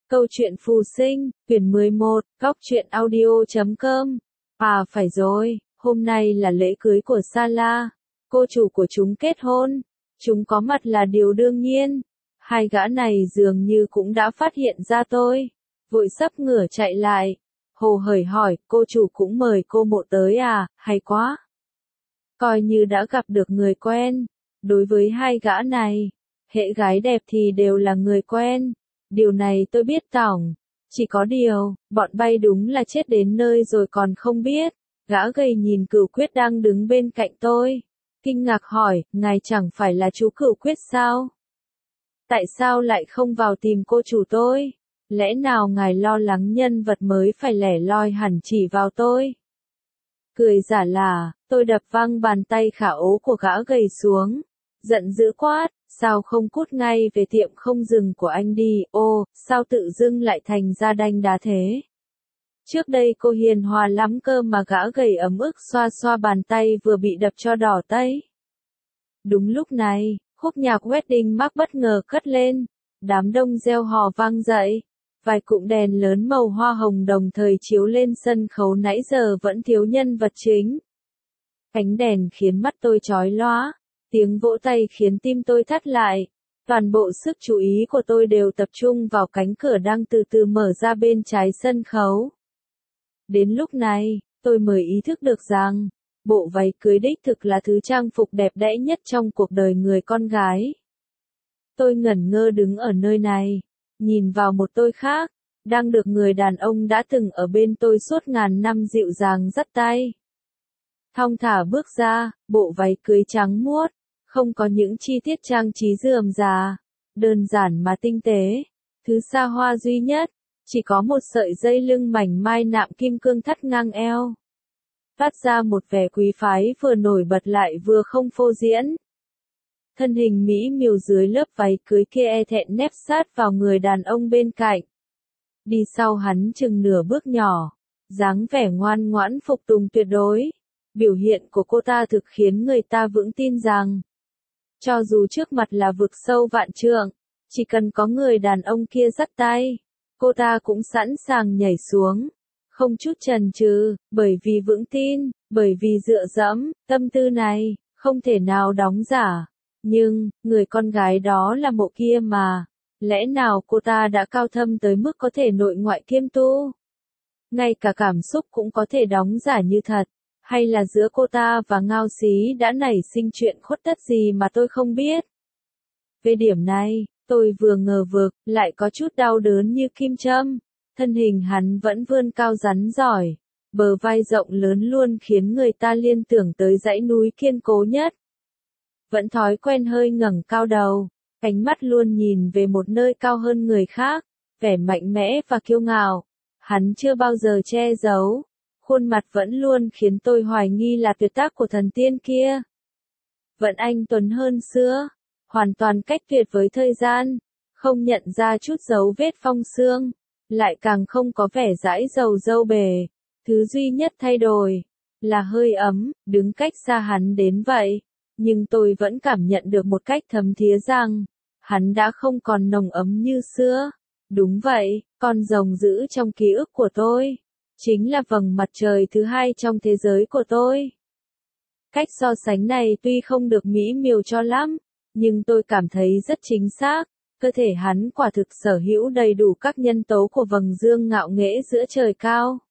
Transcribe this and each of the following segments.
Câu chuyện phù sinh, quyển 11, góc truyện audio.com. À phải rồi, hôm nay là lễ cưới của Sala. Cô chủ của chúng kết hôn. Chúng có mặt là điều đương nhiên. Hai gã này dường như cũng đã phát hiện ra tôi. Vội sắp ngửa chạy lại. Hồ hởi hỏi, cô chủ cũng mời cô mộ tới à, hay quá. Coi như đã gặp được người quen. Đối với hai gã này, hễ gái đẹp thì đều là người quen. Điều này tôi biết tỏng. Chỉ có điều, bọn bay đúng là chết đến nơi rồi còn không biết. Gã gầy nhìn Cửu Quyết đang đứng bên cạnh tôi. Kinh ngạc hỏi, ngài chẳng phải là chú Cửu Quyết sao? Tại sao lại không vào tìm cô chủ tôi? Lẽ nào ngài lo lắng nhân vật mới phải lẻ loi hẳn chỉ vào tôi? Cười giả là, tôi đập văng bàn tay khả ố của gã gầy xuống. Giận dữ quát, sao không cút ngay về tiệm không dừng của anh đi, ô, sao tự dưng lại thành ra đanh đá thế? Trước đây cô hiền hòa lắm cơ mà gã gầy ấm ức xoa xoa bàn tay vừa bị đập cho đỏ tây. Đúng lúc này, khúc nhạc Wedding Mark bất ngờ cất lên, đám đông reo hò vang dậy. Vài cụm đèn lớn màu hoa hồng đồng thời chiếu lên sân khấu nãy giờ vẫn thiếu nhân vật chính. Ánh đèn khiến mắt tôi chói lóa. Tiếng vỗ tay khiến tim tôi thắt lại. Toàn bộ sức chú ý của tôi đều tập trung vào cánh cửa đang từ từ mở ra bên trái sân khấu. Đến lúc này, tôi mới ý thức được rằng, bộ váy cưới đích thực là thứ trang phục đẹp đẽ nhất trong cuộc đời người con gái. Tôi ngẩn ngơ đứng ở nơi này, nhìn vào một tôi khác, đang được người đàn ông đã từng ở bên tôi suốt ngàn năm dịu dàng dắt tay. Thong thả bước ra, bộ váy cưới trắng muốt. Không có những chi tiết trang trí rườm rà, đơn giản mà tinh tế. Thứ xa hoa duy nhất, chỉ có một sợi dây lưng mảnh mai nạm kim cương thắt ngang eo. Phát ra một vẻ quý phái vừa nổi bật lại vừa không phô diễn. Thân hình mỹ miều dưới lớp váy cưới kia e thẹn nép sát vào người đàn ông bên cạnh. Đi sau hắn chừng nửa bước nhỏ, dáng vẻ ngoan ngoãn phục tùng tuyệt đối. Biểu hiện của cô ta thực khiến người ta vững tin rằng, cho dù trước mặt là vực sâu vạn trượng, chỉ cần có người đàn ông kia dắt tay, cô ta cũng sẵn sàng nhảy xuống, không chút chần chừ, bởi vì vững tin, bởi vì dựa dẫm, tâm tư này, không thể nào đóng giả. Nhưng, người con gái đó là Mộ kia mà, lẽ nào cô ta đã cao thâm tới mức có thể nội ngoại kiêm tu? Ngay cả cảm xúc cũng có thể đóng giả như thật. Hay là giữa cô ta và Ngao Xí đã nảy sinh chuyện khuất tất gì mà tôi không biết? Về điểm này, tôi vừa ngờ vực, lại có chút đau đớn như kim châm. Thân hình hắn vẫn vươn cao rắn giỏi. Bờ vai rộng lớn luôn khiến người ta liên tưởng tới dãy núi kiên cố nhất. Vẫn thói quen hơi ngẩng cao đầu, ánh mắt luôn nhìn về một nơi cao hơn người khác, vẻ mạnh mẽ và kiêu ngạo. Hắn chưa bao giờ che giấu. Khuôn mặt vẫn luôn khiến tôi hoài nghi là tuyệt tác của thần tiên kia. Vẫn anh tuấn hơn xưa, hoàn toàn cách tuyệt với thời gian, không nhận ra chút dấu vết phong sương, lại càng không có vẻ dãi dầu dâu bề. Thứ duy nhất thay đổi là hơi ấm, đứng cách xa hắn đến vậy, nhưng tôi vẫn cảm nhận được một cách thấm thía rằng, hắn đã không còn nồng ấm như xưa. Đúng vậy, con rồng dữ trong ký ức của tôi chính là vầng mặt trời thứ hai trong thế giới của tôi. Cách so sánh này tuy không được mỹ miều cho lắm, nhưng tôi cảm thấy rất chính xác. Cơ thể hắn quả thực sở hữu đầy đủ các nhân tố của vầng dương ngạo nghễ giữa trời cao.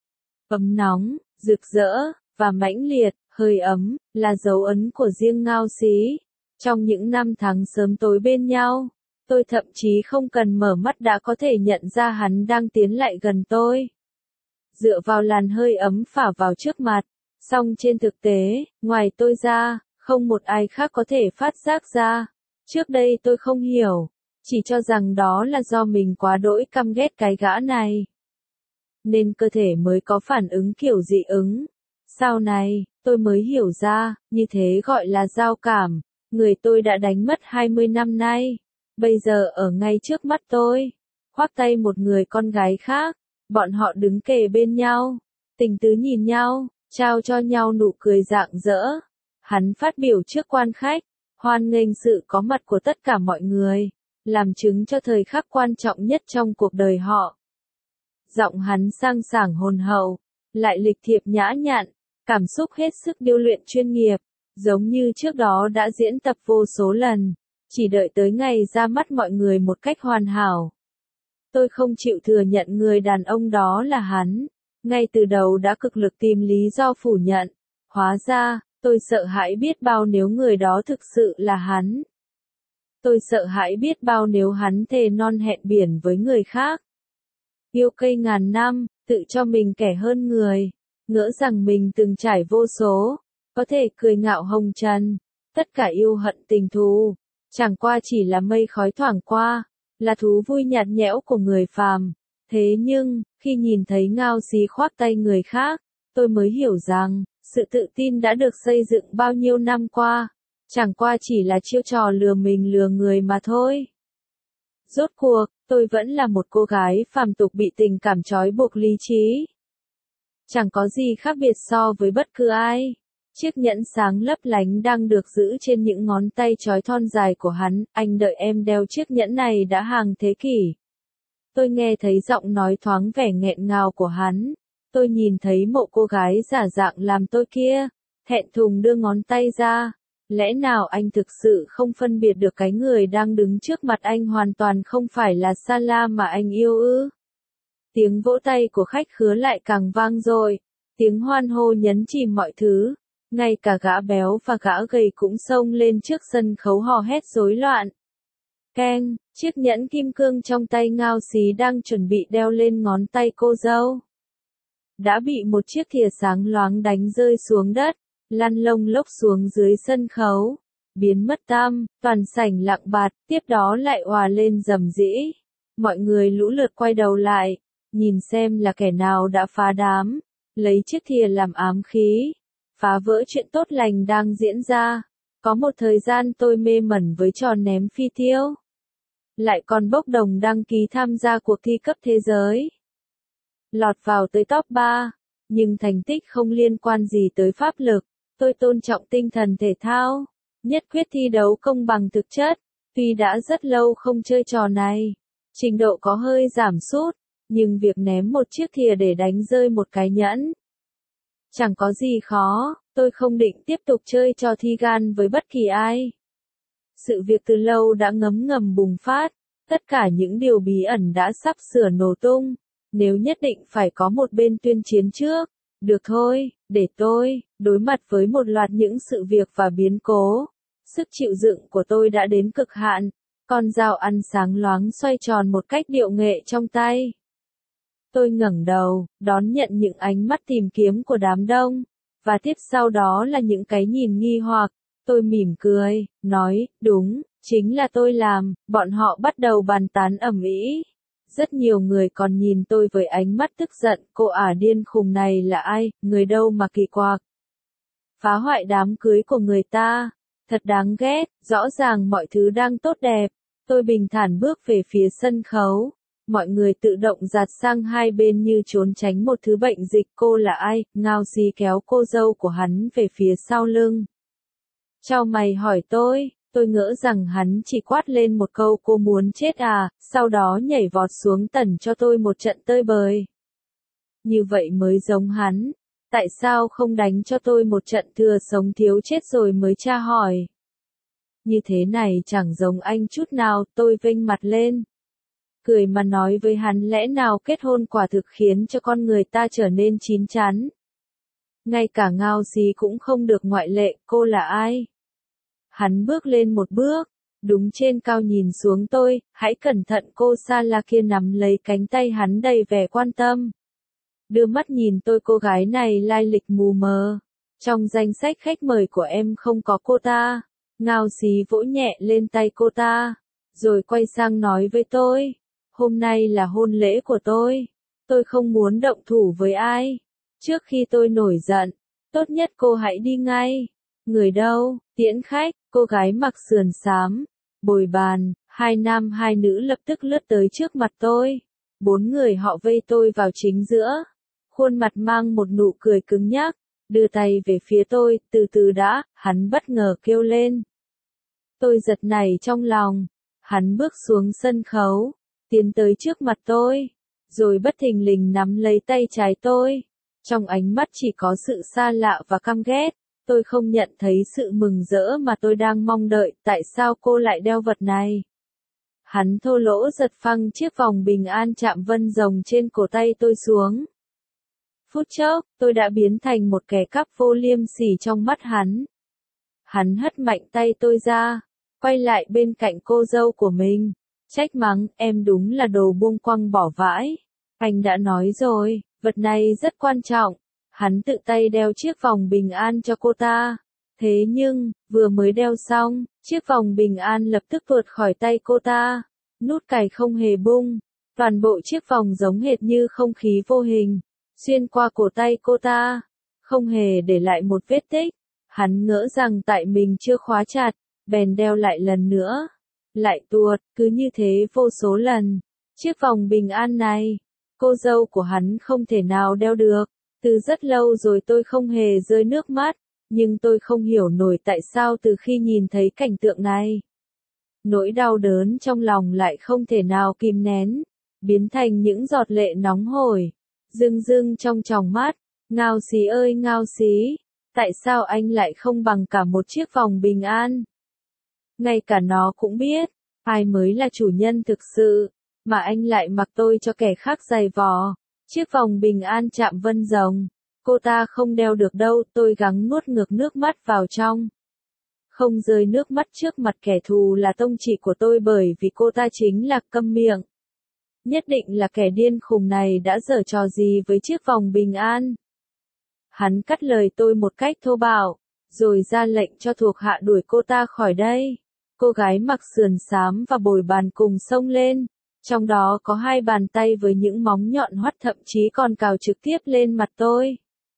Ấm nóng, rực rỡ, và mãnh liệt, hơi ấm, là dấu ấn của riêng Ngao Xí. Trong những năm tháng sớm tối bên nhau, tôi thậm chí không cần mở mắt đã có thể nhận ra hắn đang tiến lại gần tôi. Dựa vào làn hơi ấm phả vào trước mặt, song trên thực tế, ngoài tôi ra, không một ai khác có thể phát giác ra. Trước đây tôi không hiểu, chỉ cho rằng đó là do mình quá đỗi căm ghét cái gã này, nên cơ thể mới có phản ứng kiểu dị ứng. Sau này, tôi mới hiểu ra, như thế gọi là giao cảm, người tôi đã đánh mất 20 năm nay, bây giờ ở ngay trước mắt tôi, khoác tay một người con gái khác. Bọn họ đứng kề bên nhau, tình tứ nhìn nhau, trao cho nhau nụ cười rạng rỡ. Hắn phát biểu trước quan khách, hoan nghênh sự có mặt của tất cả mọi người. làm chứng cho thời khắc quan trọng nhất trong cuộc đời họ. Giọng hắn sang sảng hồn hậu, lại lịch thiệp nhã nhặn, cảm xúc hết sức điêu luyện chuyên nghiệp, giống như trước đó đã diễn tập vô số lần, chỉ đợi tới ngày ra mắt mọi người một cách hoàn hảo. Tôi không chịu thừa nhận người đàn ông đó là hắn, ngay từ đầu đã cực lực tìm lý do phủ nhận, hóa ra, tôi sợ hãi biết bao nếu người đó thực sự là hắn. Tôi sợ hãi biết bao nếu hắn thề non hẹn biển với người khác. Yêu cây ngàn năm, tự cho mình kẻ hơn người, ngỡ rằng mình từng trải vô số, có thể cười ngạo hồng trần, tất cả yêu hận tình thù, chẳng qua chỉ là mây khói thoảng qua, là thú vui nhạt nhẽo của người phàm. Thế nhưng, khi nhìn thấy Ngao Xí khoác tay người khác, tôi mới hiểu rằng, sự tự tin đã được xây dựng bao nhiêu năm qua, chẳng qua chỉ là chiêu trò lừa mình lừa người mà thôi. Rốt cuộc, tôi vẫn là một cô gái phàm tục bị tình cảm trói buộc lý trí. Chẳng có gì khác biệt so với bất cứ ai. Chiếc nhẫn sáng lấp lánh đang được giữ trên những ngón tay trói thon dài của hắn, anh đợi em đeo chiếc nhẫn này đã hàng thế kỷ. Tôi nghe thấy giọng nói thoáng vẻ nghẹn ngào của hắn. Tôi nhìn thấy mộ cô gái giả dạng làm tôi kia, thẹn thùng đưa ngón tay ra. Lẽ nào anh thực sự không phân biệt được cái người đang đứng trước mặt anh hoàn toàn không phải là Sala mà anh yêu ư? Tiếng vỗ tay của khách khứa lại càng vang dội, tiếng hoan hô nhấn chìm mọi thứ, ngay cả gã béo và gã gầy cũng xông lên trước sân khấu hò hét rối loạn. Keng, chiếc nhẫn kim cương trong tay Ngao Xí đang chuẩn bị đeo lên ngón tay cô dâu. Đã bị một chiếc thìa sáng loáng đánh rơi xuống đất, lăn lông lốc xuống dưới sân khấu, biến mất tăm, toàn sảnh lặng bạt, tiếp đó lại òa lên rầm rĩ. Mọi người lũ lượt quay đầu lại, nhìn xem là kẻ nào đã phá đám, lấy chiếc thìa làm ám khí, phá vỡ chuyện tốt lành đang diễn ra. Có một thời gian tôi mê mẩn với trò ném phi tiêu. Lại còn bốc đồng đăng ký tham gia cuộc thi cấp thế giới. Lọt vào tới top 3, nhưng thành tích không liên quan gì tới pháp lực. Tôi tôn trọng tinh thần thể thao, nhất quyết thi đấu công bằng thực chất. Tuy đã rất lâu không chơi trò này, trình độ có hơi giảm sút, nhưng việc ném một chiếc thìa để đánh rơi một cái nhẫn chẳng có gì khó. Tôi không định tiếp tục chơi trò thi gan với bất kỳ ai. Sự việc từ lâu đã ngấm ngầm bùng phát, tất cả những điều bí ẩn đã sắp sửa nổ tung. Nếu nhất định phải có một bên tuyên chiến trước, được thôi, để tôi đối mặt với một loạt những sự việc và biến cố. Sức chịu đựng của tôi đã đến cực hạn, con dao ăn sáng loáng xoay tròn một cách điệu nghệ trong tay. Tôi ngẩng đầu, đón nhận những ánh mắt tìm kiếm của đám đông, và tiếp sau đó là những cái nhìn nghi hoặc. Tôi mỉm cười, nói, đúng, chính là tôi làm. Bọn họ bắt đầu bàn tán ầm ĩ. Rất nhiều người còn nhìn tôi với ánh mắt tức giận, cô ả điên khùng này là ai, người đâu mà kỳ quặc. Phá hoại đám cưới của người ta, thật đáng ghét, rõ ràng mọi thứ đang tốt đẹp. Tôi bình thản bước về phía sân khấu, mọi người tự động dạt sang hai bên như trốn tránh một thứ bệnh dịch. Cô là ai? Ngao Xí kéo cô dâu của hắn về phía sau lưng. Chau mày hỏi tôi ngỡ rằng hắn chỉ quát lên một câu cô muốn chết à, sau đó nhảy vọt xuống tần cho tôi một trận tơi bời. Như vậy mới giống hắn, tại sao không đánh cho tôi một trận thừa sống thiếu chết rồi mới tra hỏi. Như thế này chẳng giống anh chút nào. Tôi vênh mặt lên, cười mà nói với hắn, lẽ nào kết hôn quả thực khiến cho con người ta trở nên chín chắn. Ngay cả Ngao Xí cũng không được ngoại lệ. Cô là ai? Hắn bước lên một bước, đúng trên cao nhìn xuống tôi, hãy cẩn thận. Cô Sala kia nắm lấy cánh tay hắn đầy vẻ quan tâm. Đưa mắt nhìn tôi, cô gái này lai lịch mù mờ. Trong danh sách khách mời của em không có cô ta. Ngao Xí vỗ nhẹ lên tay cô ta, rồi quay sang nói với tôi. Hôm nay là hôn lễ của tôi. Tôi không muốn động thủ với ai. Trước khi tôi nổi giận, tốt nhất cô hãy đi ngay. Người đâu? Tiễn khách. Cô gái mặc sườn xám, bồi bàn, hai nam hai nữ lập tức lướt tới trước mặt tôi. 4 người họ vây tôi vào chính giữa. Khuôn mặt mang một nụ cười cứng nhắc, đưa tay về phía tôi. Từ từ đã, hắn bất ngờ kêu lên. Tôi giật nảy trong lòng. Hắn bước xuống sân khấu, tiến tới trước mặt tôi, rồi bất thình lình nắm lấy tay trái tôi. Trong ánh mắt chỉ có sự xa lạ và căm ghét. Tôi không nhận thấy sự mừng rỡ mà tôi đang mong đợi. Tại sao cô lại đeo vật này? Hắn thô lỗ giật phăng chiếc vòng bình an chạm vân rồng trên cổ tay tôi xuống. Phút chốc, tôi đã biến thành một kẻ cắp vô liêm sỉ trong mắt hắn. Hắn hất mạnh tay tôi ra, quay lại bên cạnh cô dâu của mình, trách mắng, em đúng là đồ buông quăng bỏ vãi. Anh đã nói rồi, vật này rất quan trọng. Hắn tự tay đeo chiếc vòng bình an cho cô ta. Thế nhưng, vừa mới đeo xong, chiếc vòng bình an lập tức tuột khỏi tay cô ta. Nút cài không hề bung. Toàn bộ chiếc vòng giống hệt như không khí vô hình, xuyên qua cổ tay cô ta, không hề để lại một vết tích. Hắn ngỡ rằng tại mình chưa khóa chặt, bèn đeo lại lần nữa. Lại tuột, cứ như thế vô số lần. Chiếc vòng bình an này, cô dâu của hắn không thể nào đeo được. Từ rất lâu rồi tôi không hề rơi nước mắt, nhưng tôi không hiểu nổi tại sao từ khi nhìn thấy cảnh tượng này, nỗi đau đớn trong lòng lại không thể nào kìm nén, biến thành những giọt lệ nóng hổi, rưng rưng trong tròng mắt. Ngao Xí ơi Ngao Xí, tại sao anh lại không bằng cả một chiếc vòng bình an? Ngay cả nó cũng biết, ai mới là chủ nhân thực sự, mà anh lại mặc tôi cho kẻ khác giày vò. Chiếc vòng bình an chạm vân rồng, cô ta không đeo được đâu. Tôi gắng nuốt ngược nước mắt vào trong. Không rơi nước mắt trước mặt kẻ thù là tông chỉ của tôi, bởi vì cô ta chính là câm miệng. Nhất định là kẻ điên khùng này đã giở trò gì với chiếc vòng bình an. Hắn cắt lời tôi một cách thô bạo, rồi ra lệnh cho thuộc hạ đuổi cô ta khỏi đây. Cô gái mặc sườn xám và bồi bàn cùng xông lên. Trong đó có hai bàn tay với những móng nhọn hoắt, thậm chí còn cào trực tiếp lên mặt tôi.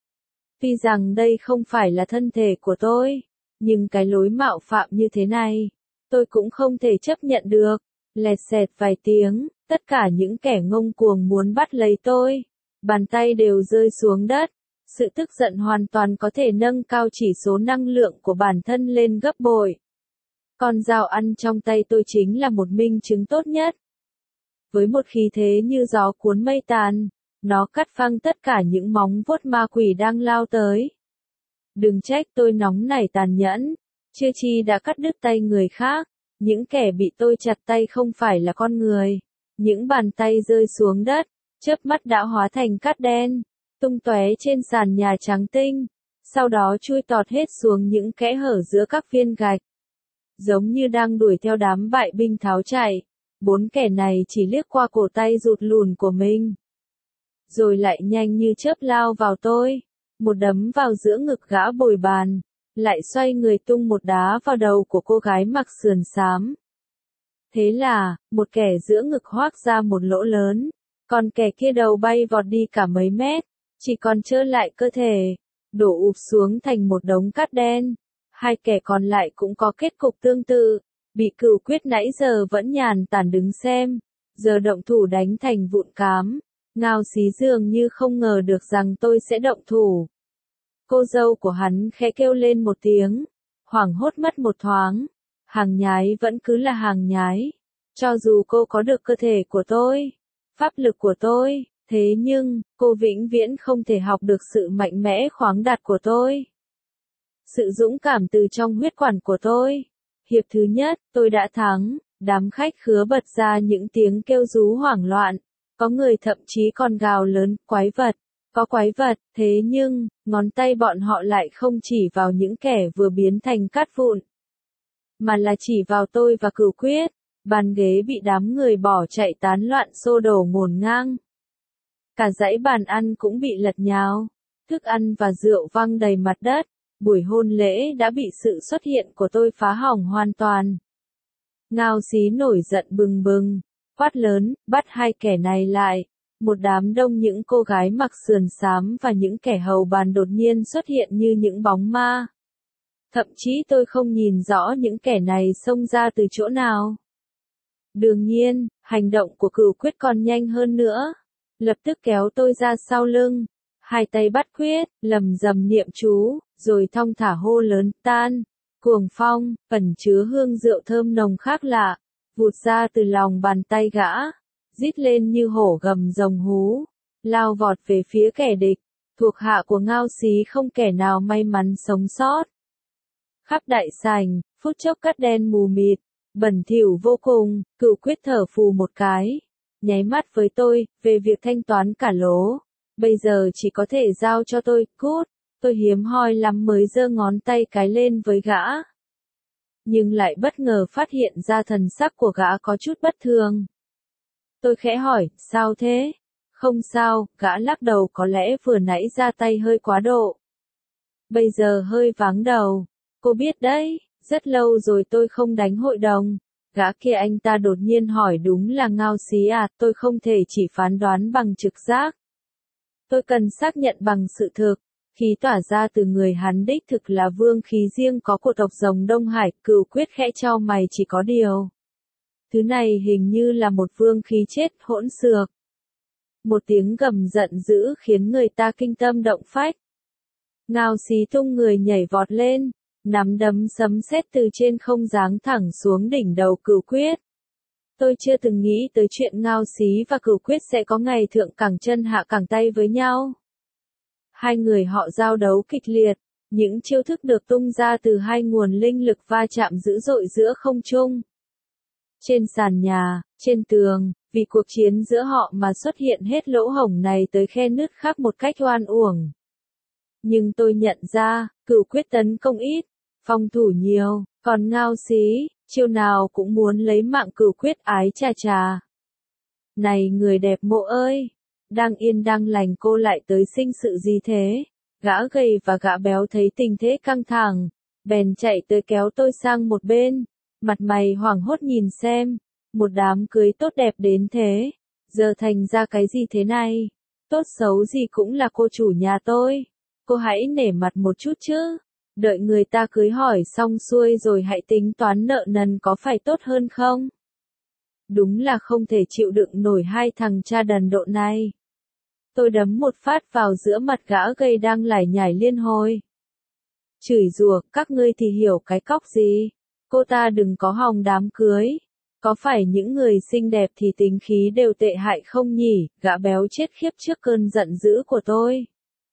Tuy rằng đây không phải là thân thể của tôi, nhưng cái lối mạo phạm như thế này, tôi cũng không thể chấp nhận được. Lẹt xẹt vài tiếng, tất cả những kẻ ngông cuồng muốn bắt lấy tôi, bàn tay đều rơi xuống đất. Sự tức giận hoàn toàn có thể nâng cao chỉ số năng lượng của bản thân lên gấp bội. Con dao ăn trong tay tôi chính là một minh chứng tốt nhất. Với một khí thế như gió cuốn mây tàn, nó cắt phăng tất cả những móng vuốt ma quỷ đang lao tới. Đừng trách tôi nóng nảy tàn nhẫn, chưa chi đã cắt đứt tay người khác. Những kẻ bị tôi chặt tay không phải là con người. Những bàn tay rơi xuống đất, chớp mắt đã hóa thành cát đen, tung tóe trên sàn nhà trắng tinh, sau đó chui tọt hết xuống những kẽ hở giữa các viên gạch. Giống như đang đuổi theo đám bại binh tháo chạy, bốn kẻ này chỉ liếc qua cổ tay rụt lùn của mình, rồi lại nhanh như chớp lao vào tôi, một đấm vào giữa ngực gã bồi bàn, lại xoay người tung một đá vào đầu của cô gái mặc sườn xám. Thế là, một kẻ giữa ngực hoác ra một lỗ lớn, còn kẻ kia đầu bay vọt đi cả mấy mét, chỉ còn trơ lại cơ thể, đổ ụp xuống thành một đống cát đen. Hai kẻ còn lại cũng có kết cục tương tự, bị Cửu Quyết nãy giờ vẫn nhàn tản đứng xem, giờ động thủ đánh thành vụn cám. Ngao Xí dường như không ngờ được rằng tôi sẽ động thủ. Cô dâu của hắn khẽ kêu lên một tiếng, hoảng hốt mất một thoáng. Hàng nhái vẫn cứ là hàng nhái. Cho dù cô có được cơ thể của tôi, pháp lực của tôi, thế nhưng, cô vĩnh viễn không thể học được sự mạnh mẽ khoáng đạt của tôi. Sự dũng cảm từ trong huyết quản của tôi. Hiệp thứ nhất, tôi đã thắng. Đám khách khứa bật ra những tiếng kêu rú hoảng loạn. Có người thậm chí còn gào lớn, quái vật. Có quái vật, thế nhưng, ngón tay bọn họ lại không chỉ vào những kẻ vừa biến thành cát vụn, mà là chỉ vào tôi và Cửu Quyết. Bàn ghế bị đám người bỏ chạy tán loạn xô đổ ngổn ngang. Cả dãy bàn ăn cũng bị lật nhào. Thức ăn và rượu văng đầy mặt đất. Buổi hôn lễ đã bị sự xuất hiện của tôi phá hỏng hoàn toàn. Ngao Xí nổi giận bừng bừng, quát lớn, bắt hai kẻ này lại. Một đám đông những cô gái mặc sườn xám và những kẻ hầu bàn đột nhiên xuất hiện như những bóng ma. Thậm chí tôi không nhìn rõ những kẻ này xông ra từ chỗ nào. Đương nhiên, hành động của Cửu Quyết còn nhanh hơn nữa. Lập tức kéo tôi ra sau lưng. Hai tay bắt quyết, lầm rầm niệm chú, rồi thong thả hô lớn, tan, cuồng phong, ẩn chứa hương rượu thơm nồng khác lạ, vụt ra từ lòng bàn tay gã, rít lên như hổ gầm rồng hú, lao vọt về phía kẻ địch. Thuộc hạ của Ngao Xí không kẻ nào may mắn sống sót. Khắp đại sảnh, phút chốc cát đen mù mịt, bẩn thỉu vô cùng. Cửu Quyết thở phù một cái, nháy mắt với tôi, về việc thanh toán cả lố. Bây giờ chỉ có thể giao cho tôi, cút. Tôi hiếm hoi lắm mới giơ ngón tay cái lên với gã. Nhưng lại bất ngờ phát hiện ra thần sắc của gã có chút bất thường. Tôi khẽ hỏi, sao thế? Không sao, gã lắc đầu, có lẽ vừa nãy ra tay hơi quá độ. Bây giờ hơi váng đầu. Cô biết đấy, rất lâu rồi tôi không đánh hội đồng. Gã kia anh ta đột nhiên hỏi, đúng là Ngao Xí à? Tôi không thể chỉ phán đoán bằng trực giác. Tôi cần xác nhận bằng sự thực. Khí tỏa ra từ người hắn đích thực là vương khí riêng có của tộc rồng Đông Hải. Cửu Quyết khẽ chau mày, chỉ có điều. Thứ này hình như là một vương khí chết, hỗn xược. Một tiếng gầm giận dữ khiến người ta kinh tâm động phách. Ngao Xí tung người nhảy vọt lên, nắm đấm sấm sét từ trên không giáng thẳng xuống đỉnh đầu Cửu Quyết. Tôi chưa từng nghĩ tới chuyện Ngao Xí và Cửu Quyết sẽ có ngày thượng cẳng chân hạ cẳng tay với nhau. Hai người họ giao đấu kịch liệt, những chiêu thức được tung ra từ hai nguồn linh lực va chạm dữ dội giữa không trung. Trên sàn nhà, trên tường, vì cuộc chiến giữa họ mà xuất hiện hết lỗ hổng này tới khe nứt khắp một cách oan uổng. Nhưng tôi nhận ra, Cửu Quyết tấn công ít, phòng thủ nhiều, còn Ngao Xí, chiêu nào cũng muốn lấy mạng Cửu Quyết, ái chà chà. Này người đẹp mộ ơi! Đang yên đang lành cô lại tới sinh sự gì thế? Gã gầy và gã béo thấy tình thế căng thẳng, bèn chạy tới kéo tôi sang một bên, mặt mày hoảng hốt nhìn xem, một đám cưới tốt đẹp đến thế, giờ thành ra cái gì thế này? Tốt xấu gì cũng là cô chủ nhà tôi, cô hãy nể mặt một chút chứ, đợi người ta cưới hỏi xong xuôi rồi hãy tính toán nợ nần có phải tốt hơn không? Đúng là không thể chịu đựng nổi hai thằng cha đần độn này. Tôi đấm một phát vào giữa mặt gã gầy đang lải nhải liên hồi. Chửi rủa, các ngươi thì hiểu cái cóc gì? Cô ta đừng có hòng đám cưới. Có phải những người xinh đẹp thì tính khí đều tệ hại không nhỉ? Gã béo chết khiếp trước cơn giận dữ của tôi.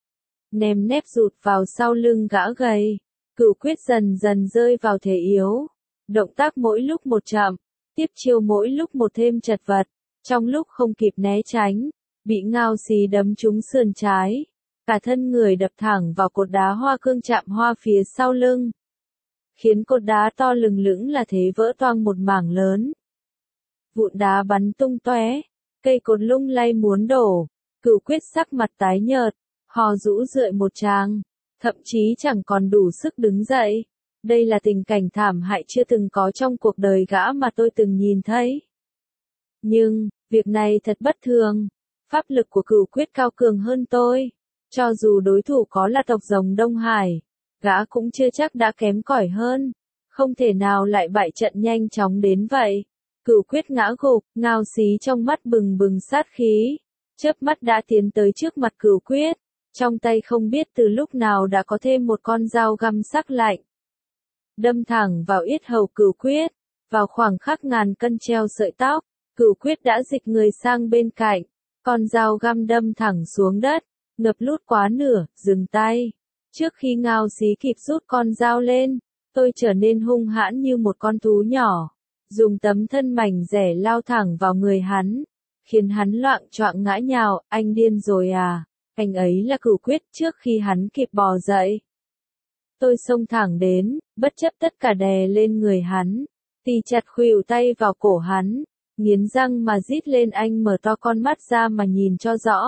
Ném nép rụt vào sau lưng gã gầy. Cửu Quyết dần dần rơi vào thế yếu. Động tác mỗi lúc một chậm, tiếp chiêu mỗi lúc một thêm chật vật. Trong lúc không kịp né tránh, bị Ngao Xí đấm trúng sườn trái. Cả thân người đập thẳng vào cột đá hoa cương chạm hoa phía sau lưng. Khiến cột đá to lừng lững là thế vỡ toang một mảng lớn. Vụn đá bắn tung tóe, cây cột lung lay muốn đổ. Cửu Quyết sắc mặt tái nhợt, hò rũ rượi một tràng, thậm chí chẳng còn đủ sức đứng dậy. Đây là tình cảnh thảm hại chưa từng có trong cuộc đời gã mà tôi từng nhìn thấy. Nhưng, việc này thật bất thường. Pháp lực của Cửu Quyết cao cường hơn tôi. Cho dù đối thủ có là tộc rồng Đông Hải, gã cũng chưa chắc đã kém cỏi hơn. Không thể nào lại bại trận nhanh chóng đến vậy. Cửu Quyết ngã gục, Ngao Xí trong mắt bừng bừng sát khí. Chớp mắt đã tiến tới trước mặt Cửu Quyết. Trong tay không biết từ lúc nào đã có thêm một con dao găm sắc lạnh. Đâm thẳng vào yết hầu Cửu Quyết. Vào khoảng khắc ngàn cân treo sợi tóc, Cửu Quyết đã dịch người sang bên cạnh. Con dao găm đâm thẳng xuống đất, ngập lút quá nửa, dừng tay. Trước khi Ngao Xí kịp rút con dao lên, tôi trở nên hung hãn như một con thú nhỏ. Dùng tấm thân mảnh dẻ lao thẳng vào người hắn, khiến hắn loạng choạng ngã nhào. Anh điên rồi à? Anh ấy là Cửu Quyết. Trước khi hắn kịp bò dậy, tôi xông thẳng đến, bất chấp tất cả đè lên người hắn, tì chặt khuỷu tay vào cổ hắn, nghiến răng mà rít lên. Anh mở to con mắt ra mà nhìn cho rõ.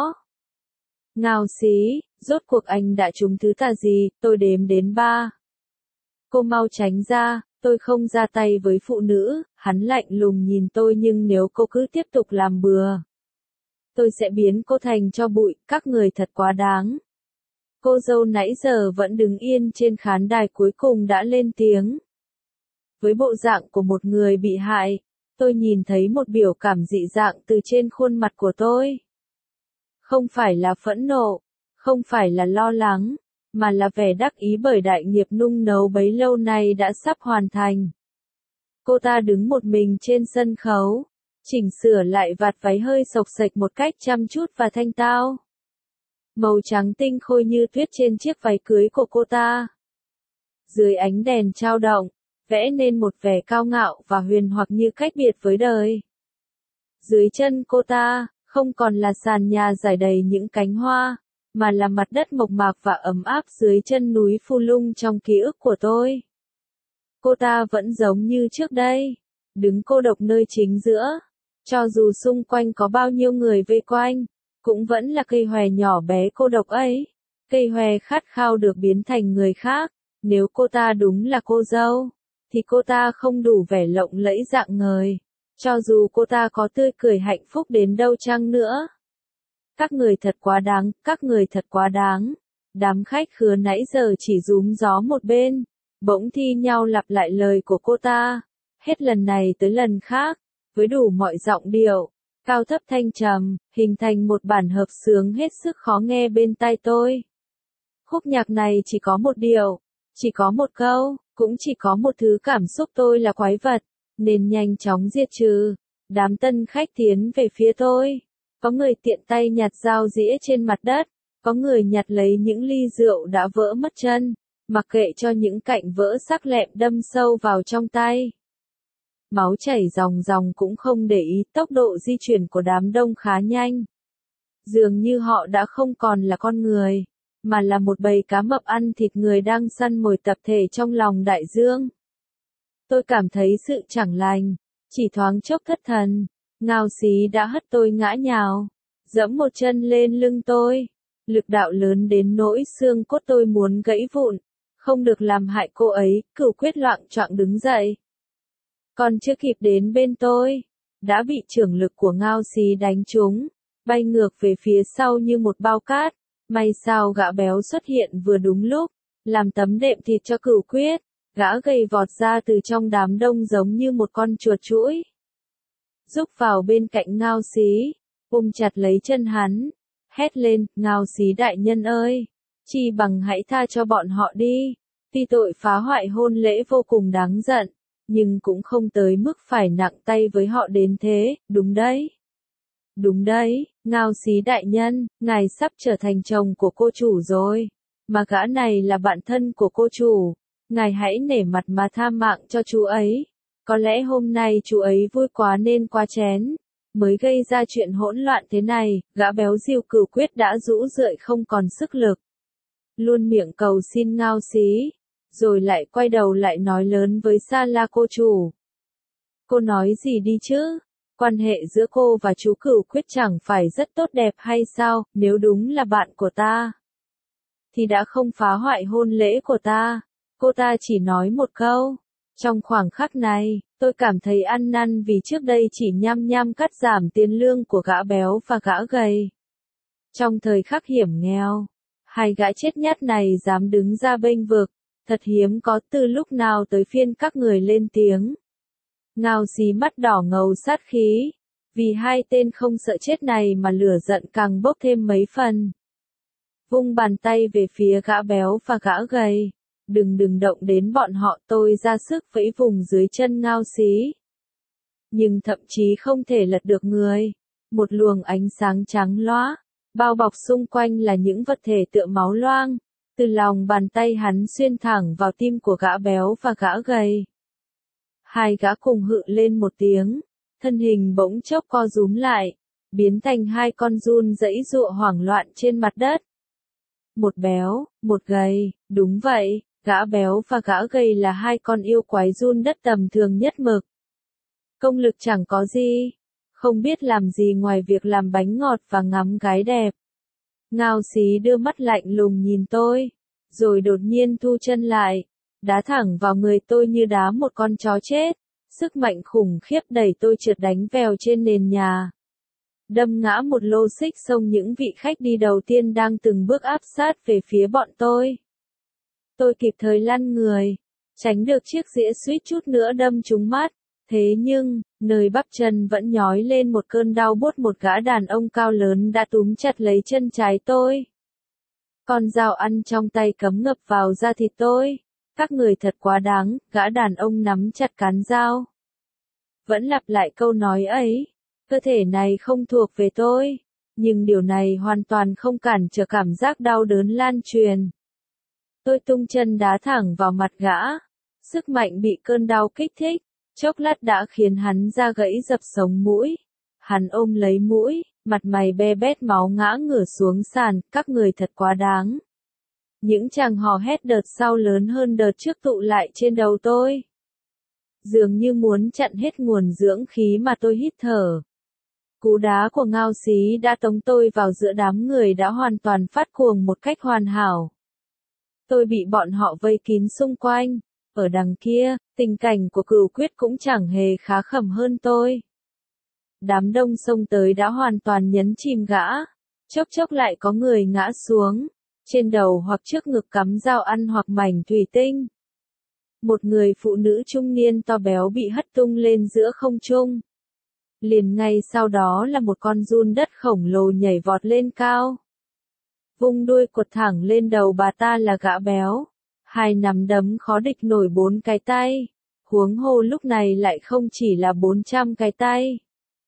Ngao Xí, rốt cuộc anh đã trúng thứ tà gì? Tôi đếm đến 3. Cô mau tránh ra, tôi không ra tay với phụ nữ. Hắn lạnh lùng nhìn tôi, nhưng nếu cô cứ tiếp tục làm bừa, tôi sẽ biến cô thành tro bụi. Các người thật quá đáng. Cô dâu nãy giờ vẫn đứng yên trên khán đài cuối cùng đã lên tiếng. Với bộ dạng của một người bị hại, tôi nhìn thấy một biểu cảm dị dạng từ trên khuôn mặt của tôi. Không phải là phẫn nộ, không phải là lo lắng, mà là vẻ đắc ý bởi đại nghiệp nung nấu bấy lâu nay đã sắp hoàn thành. Cô ta đứng một mình trên sân khấu, chỉnh sửa lại vạt váy hơi xộc xệch một cách chăm chút và thanh tao. Màu trắng tinh khôi như tuyết trên chiếc váy cưới của cô ta. Dưới ánh đèn chao động, vẽ nên một vẻ cao ngạo và huyền hoặc như cách biệt với đời. Dưới chân cô ta, không còn là sàn nhà rải đầy những cánh hoa, mà là mặt đất mộc mạc và ấm áp dưới chân núi Phu Lung trong ký ức của tôi. Cô ta vẫn giống như trước đây, đứng cô độc nơi chính giữa. Cho dù xung quanh có bao nhiêu người vây quanh, cũng vẫn là cây hòe nhỏ bé cô độc ấy. Cây hòe khát khao được biến thành người khác. Nếu cô ta đúng là cô dâu, thì cô ta không đủ vẻ lộng lẫy rạng ngời. Cho dù cô ta có tươi cười hạnh phúc đến đâu chăng nữa. Các người thật quá đáng, các người thật quá đáng. Đám khách khứa nãy giờ chỉ rúm gió một bên, bỗng thi nhau lặp lại lời của cô ta. Hết lần này tới lần khác, với đủ mọi giọng điệu, cao thấp thanh trầm, hình thành một bản hợp xướng hết sức khó nghe bên tai tôi. Khúc nhạc này chỉ có một điệu, chỉ có một câu, cũng chỉ có một thứ cảm xúc tôi là quái vật, nên nhanh chóng diệt trừ. Đám tân khách tiến về phía tôi. Có người tiện tay nhặt dao dĩa trên mặt đất, có người nhặt lấy những ly rượu đã vỡ mất chân, mặc kệ cho những cạnh vỡ sắc lẹm đâm sâu vào trong tay. Máu chảy ròng ròng cũng không để ý, tốc độ di chuyển của đám đông khá nhanh. Dường như họ đã không còn là con người, mà là một bầy cá mập ăn thịt người đang săn mồi tập thể trong lòng đại dương. Tôi cảm thấy sự chẳng lành, chỉ thoáng chốc thất thần, Ngao Xí đã hất tôi ngã nhào, giẫm một chân lên lưng tôi, lực đạo lớn đến nỗi xương cốt tôi muốn gãy vụn, không được làm hại cô ấy, Cửu Quyết loạng choạng đứng dậy. Còn chưa kịp đến bên tôi, đã bị chưởng lực của Ngao Xí đánh trúng, bay ngược về phía sau như một bao cát. May sao gã béo xuất hiện vừa đúng lúc, làm tấm đệm thịt cho Cửu Quyết. Gã gầy vọt ra từ trong đám đông giống như một con chuột chũi. Rúc vào bên cạnh Ngao Xí, ôm chặt lấy chân hắn, hét lên, Ngao Xí đại nhân ơi, chi bằng hãy tha cho bọn họ đi. Tuy tội phá hoại hôn lễ vô cùng đáng giận, nhưng cũng không tới mức phải nặng tay với họ đến thế, đúng đấy. Đúng đấy, Ngao Xí đại nhân, ngài sắp trở thành chồng của cô chủ rồi, mà gã này là bạn thân của cô chủ. Ngài hãy nể mặt mà tha mạng cho chú ấy. Có lẽ hôm nay chú ấy vui quá nên quá chén, mới gây ra chuyện hỗn loạn thế này. Gã béo Diêu Cửu Quyết đã rũ rượi không còn sức lực. Luôn miệng cầu xin Ngao Xí, rồi lại quay đầu lại nói lớn với Sa La cô chủ. Cô nói gì đi chứ? Quan hệ giữa cô và chú Cửu Quyết chẳng phải rất tốt đẹp hay sao? Nếu đúng là bạn của ta, thì đã không phá hoại hôn lễ của ta. Cô ta chỉ nói một câu. Trong khoảng khắc này, tôi cảm thấy ăn năn vì trước đây chỉ nhăm nhăm cắt giảm tiền lương của gã béo và gã gầy. Trong thời khắc hiểm nghèo, hai gã chết nhát này dám đứng ra bênh vực, thật hiếm có. Từ lúc nào tới phiên các người lên tiếng. Ngao Xí mắt đỏ ngầu sát khí, vì hai tên không sợ chết này mà lửa giận càng bốc thêm mấy phần. Vung bàn tay về phía gã béo và gã gầy. Đừng động đến bọn họ, tôi ra sức vẫy vùng dưới chân Ngao Xí. Nhưng thậm chí không thể lật được người. Một luồng ánh sáng trắng loá, bao bọc xung quanh là những vật thể tựa máu loang. Từ lòng bàn tay hắn xuyên thẳng vào tim của gã béo và gã gầy. Hai gã cùng hự lên một tiếng, thân hình bỗng chốc co rúm lại, biến thành hai con giun giãy giụa hoảng loạn trên mặt đất. Một béo, một gầy, đúng vậy. Gã béo và gã gầy là hai con yêu quái giun đất tầm thường nhất mực. Công lực chẳng có gì, không biết làm gì ngoài việc làm bánh ngọt và ngắm gái đẹp. Ngao Xí đưa mắt lạnh lùng nhìn tôi, rồi đột nhiên thu chân lại, đá thẳng vào người tôi như đá một con chó chết. Sức mạnh khủng khiếp đẩy tôi trượt đánh vèo trên nền nhà. Đâm ngã một lô xích xông những vị khách đi đầu tiên đang từng bước áp sát về phía bọn tôi. Tôi kịp thời lăn người, tránh được chiếc dĩa suýt chút nữa đâm trúng mắt. Thế nhưng, nơi bắp chân vẫn nhói lên một cơn đau buốt. Một gã đàn ông cao lớn đã túm chặt lấy chân trái tôi. Con dao ăn trong tay cắm ngập vào da thịt tôi. Các người thật quá đáng, gã đàn ông nắm chặt cán dao. vẫn lặp lại câu nói ấy. Cơ thể này không thuộc về tôi, nhưng điều này hoàn toàn không cản trở cảm giác đau đớn lan truyền. Tôi tung chân đá thẳng vào mặt gã. Sức mạnh bị cơn đau kích thích, chốc lát đã khiến hắn da gãy dập sống mũi. Hắn ôm lấy mũi, mặt mày be bét máu ngã ngửa xuống sàn, các người thật quá đáng. Những chàng hò hét đợt sau lớn hơn đợt trước tụ lại trên đầu tôi. Dường như muốn chặn hết nguồn dưỡng khí mà tôi hít thở. Cú đá của Ngao Xí đã tống tôi vào giữa đám người đã hoàn toàn phát cuồng một cách hoàn hảo. Tôi bị bọn họ vây kín xung quanh. Ở đằng kia, tình cảnh của Cửu Quyết cũng chẳng hề khá khẩm hơn tôi. Đám đông xông tới đã hoàn toàn nhấn chìm gã. Chốc chốc lại có người ngã xuống. Trên đầu hoặc trước ngực cắm dao ăn hoặc mảnh thủy tinh. Một người phụ nữ trung niên to béo bị hất tung lên giữa không trung. Liền ngay sau đó là một con giun đất khổng lồ nhảy vọt lên cao. Vung đuôi quật thẳng lên đầu bà ta là gã béo. Hai nắm đấm khó địch nổi 4 cái tay. Huống hồ lúc này lại không chỉ là 400 cái tay.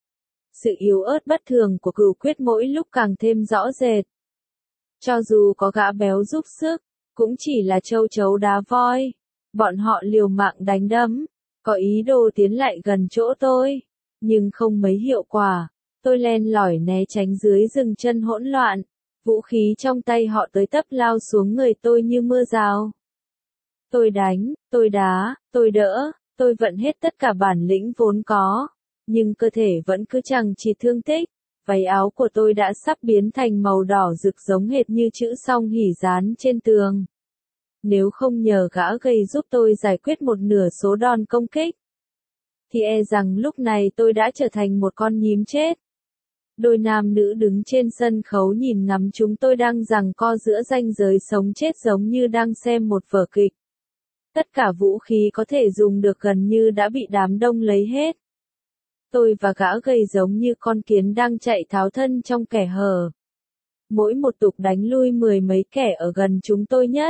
Sự yếu ớt bất thường của Cửu Quyết mỗi lúc càng thêm rõ rệt. Cho dù có gã béo giúp sức, cũng chỉ là châu chấu đá voi. Bọn họ liều mạng đánh đấm, có ý đồ tiến lại gần chỗ tôi, nhưng không mấy hiệu quả. Tôi len lỏi né tránh dưới rừng chân hỗn loạn, vũ khí trong tay họ tới tấp lao xuống người tôi như mưa rào. Tôi đánh, tôi đá, tôi đỡ, tôi vận hết tất cả bản lĩnh vốn có, nhưng cơ thể vẫn cứ chẳng chỉ thương tích. Váy áo của tôi đã sắp biến thành màu đỏ rực giống hệt như chữ song hỉ dán trên tường. Nếu không nhờ gã gầy giúp tôi giải quyết một nửa số đòn công kích, thì e rằng lúc này tôi đã trở thành một con nhím chết. Đôi nam nữ đứng trên sân khấu nhìn ngắm chúng tôi đang giằng co giữa ranh giới sống chết giống như đang xem một vở kịch. Tất cả vũ khí có thể dùng được gần như đã bị đám đông lấy hết. Tôi và gã gầy giống như con kiến đang chạy tháo thân trong kẻ hở. Mỗi một tục đánh lui 10 mấy kẻ ở gần chúng tôi nhất.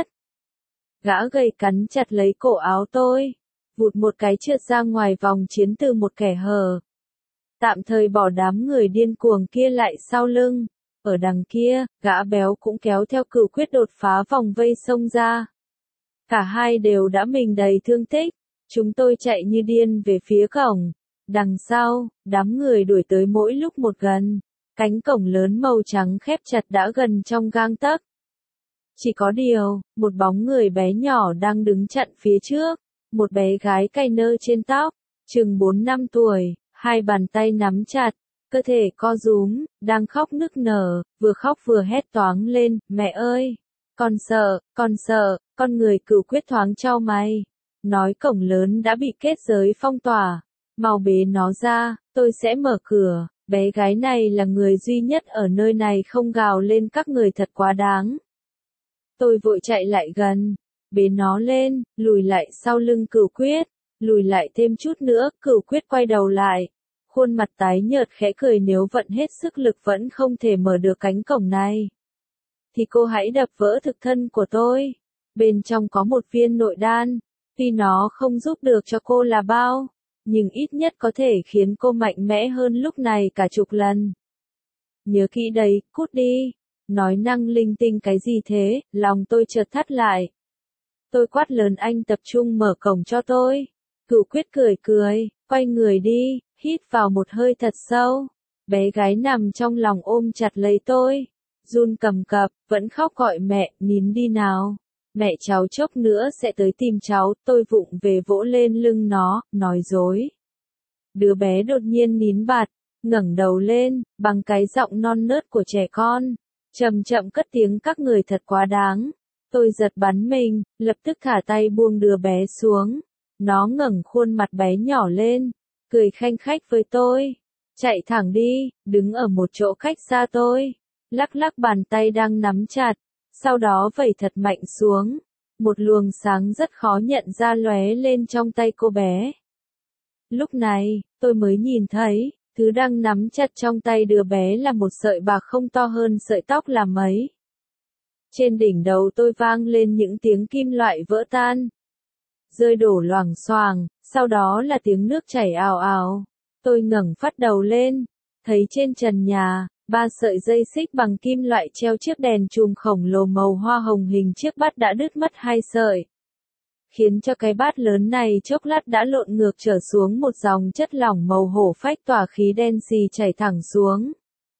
Gã gầy cắn chặt lấy cổ áo tôi, vụt một cái trượt ra ngoài vòng chiến từ một kẻ hở. Tạm thời bỏ đám người điên cuồng kia lại sau lưng. Ở đằng kia, gã béo cũng kéo theo Cửu Quyết đột phá vòng vây xông ra. Cả hai đều đã mình đầy thương tích. Chúng tôi chạy như điên về phía cổng. Đằng sau, đám người đuổi tới mỗi lúc một gần. Cánh cổng lớn màu trắng khép chặt đã gần trong gang tấc. Chỉ có điều, một bóng người bé nhỏ đang đứng chặn phía trước. Một bé gái cay nơ trên tóc, chừng 4 năm tuổi, hai bàn tay nắm chặt, cơ thể co rúm, đang khóc nức nở, vừa khóc vừa hét toáng lên, mẹ ơi! Con sợ, con người Cửu Quyết thoáng chau mày. Nói cổng lớn đã bị kết giới phong tỏa. Mau bế nó ra, tôi sẽ mở cửa. Bé gái này là người duy nhất ở nơi này không gào lên các người thật quá đáng. Tôi vội chạy lại gần, bế nó lên, lùi lại sau lưng Cửu Quyết, lùi lại thêm chút nữa, Cửu Quyết quay đầu lại. Khuôn mặt tái nhợt khẽ cười, nếu vận hết sức lực vẫn không thể mở được cánh cổng này. Thì cô hãy đập vỡ thực thân của tôi. Bên trong có một viên nội đan, tuy nó không giúp được cho cô là bao, nhưng ít nhất có thể khiến cô mạnh mẽ hơn lúc này cả chục lần. Nhớ kỹ đấy, cút đi. Nói năng linh tinh cái gì thế, lòng tôi chợt thắt lại. Tôi quát lớn, anh tập trung mở cổng cho tôi. Cửu Quyết cười, quay người đi, hít vào một hơi thật sâu. Bé gái nằm trong lòng ôm chặt lấy tôi, run cầm cập, vẫn khóc gọi mẹ, nín đi nào. Mẹ cháu chốc nữa sẽ tới tìm cháu, tôi vụng về vỗ lên lưng nó, nói dối. Đứa bé đột nhiên nín bặt, ngẩng đầu lên, bằng cái giọng non nớt của trẻ con, chậm chậm cất tiếng, các người thật quá đáng. Tôi giật bắn mình, lập tức thả tay buông đứa bé xuống. Nó ngẩng khuôn mặt bé nhỏ lên, cười khanh khách với tôi. Chạy thẳng đi, đứng ở một chỗ cách xa tôi, lắc lắc bàn tay đang nắm chặt, sau đó vẩy thật mạnh xuống. Một luồng sáng rất khó nhận ra lóe lên trong tay cô bé. Lúc này, tôi mới nhìn thấy, thứ đang nắm chặt trong tay đứa bé là một sợi bạc không to hơn sợi tóc là mấy. Trên đỉnh đầu tôi vang lên những tiếng kim loại vỡ tan, rơi đổ loảng xoảng, Sau đó là tiếng nước chảy ào ào. Tôi ngẩng phát đầu lên, thấy trên trần nhà, 3 sợi dây xích bằng kim loại treo chiếc đèn chùm khổng lồ màu hoa hồng hình chiếc bát đã đứt mất 2 sợi. Khiến cho cái bát lớn này chốc lát đã lộn ngược trở xuống một dòng chất lỏng màu hổ phách tỏa khí đen xì chảy thẳng xuống.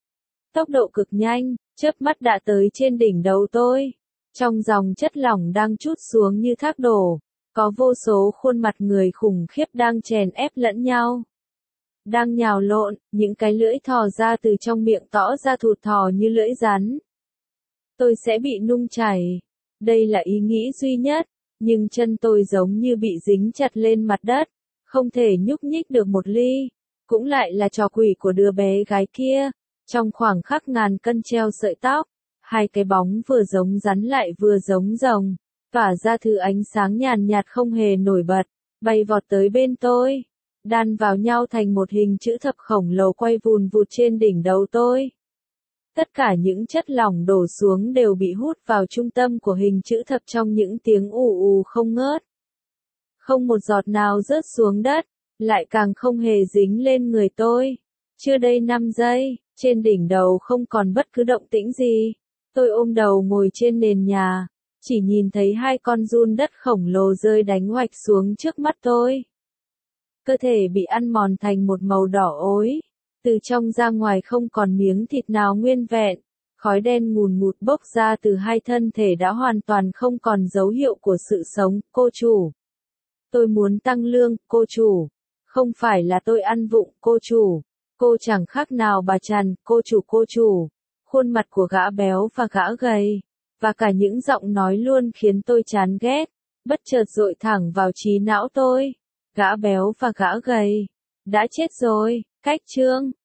Tốc độ cực nhanh, chớp mắt đã tới trên đỉnh đầu tôi. Trong dòng chất lỏng đang trút xuống như thác đổ, có vô số khuôn mặt người khủng khiếp đang chèn ép lẫn nhau. Đang nhào lộn, những cái lưỡi thò ra từ trong miệng tỏ ra thụt thò như lưỡi rắn. Tôi sẽ bị nung chảy. Đây là ý nghĩ duy nhất, nhưng chân tôi giống như bị dính chặt lên mặt đất, không thể nhúc nhích được một ly. Cũng lại là trò quỷ của đứa bé gái kia. Trong khoảng khắc ngàn cân treo sợi tóc, hai cái bóng vừa giống rắn lại vừa giống rồng, tỏa ra thứ ánh sáng nhàn nhạt không hề nổi bật, bay vọt tới bên tôi, đan vào nhau thành một hình chữ thập khổng lồ quay vùn vụt trên đỉnh đầu tôi. Tất cả những chất lỏng đổ xuống đều bị hút vào trung tâm của hình chữ thập trong những tiếng ù ù không ngớt. Không một giọt nào rớt xuống đất, lại càng không hề dính lên người tôi. Chưa đầy 5 giây, trên đỉnh đầu không còn bất cứ động tĩnh gì. Tôi ôm đầu ngồi trên nền nhà, chỉ nhìn thấy 2 con giun đất khổng lồ rơi đánh hoạch xuống trước mắt tôi. Cơ thể bị ăn mòn thành một màu đỏ ối, từ trong ra ngoài không còn miếng thịt nào nguyên vẹn, khói đen ngùn ngụt bốc ra từ 2 thân thể đã hoàn toàn không còn dấu hiệu của sự sống. Cô chủ, tôi muốn tăng lương. Cô chủ, không phải là tôi ăn vụng. Cô chủ, cô chẳng khác nào bà Trần. Cô chủ, khuôn mặt của gã béo và gã gầy, và cả những giọng nói luôn khiến tôi chán ghét, bất chợt dội thẳng vào trí não tôi. Gã béo và gã gầy đã chết rồi. Cách chương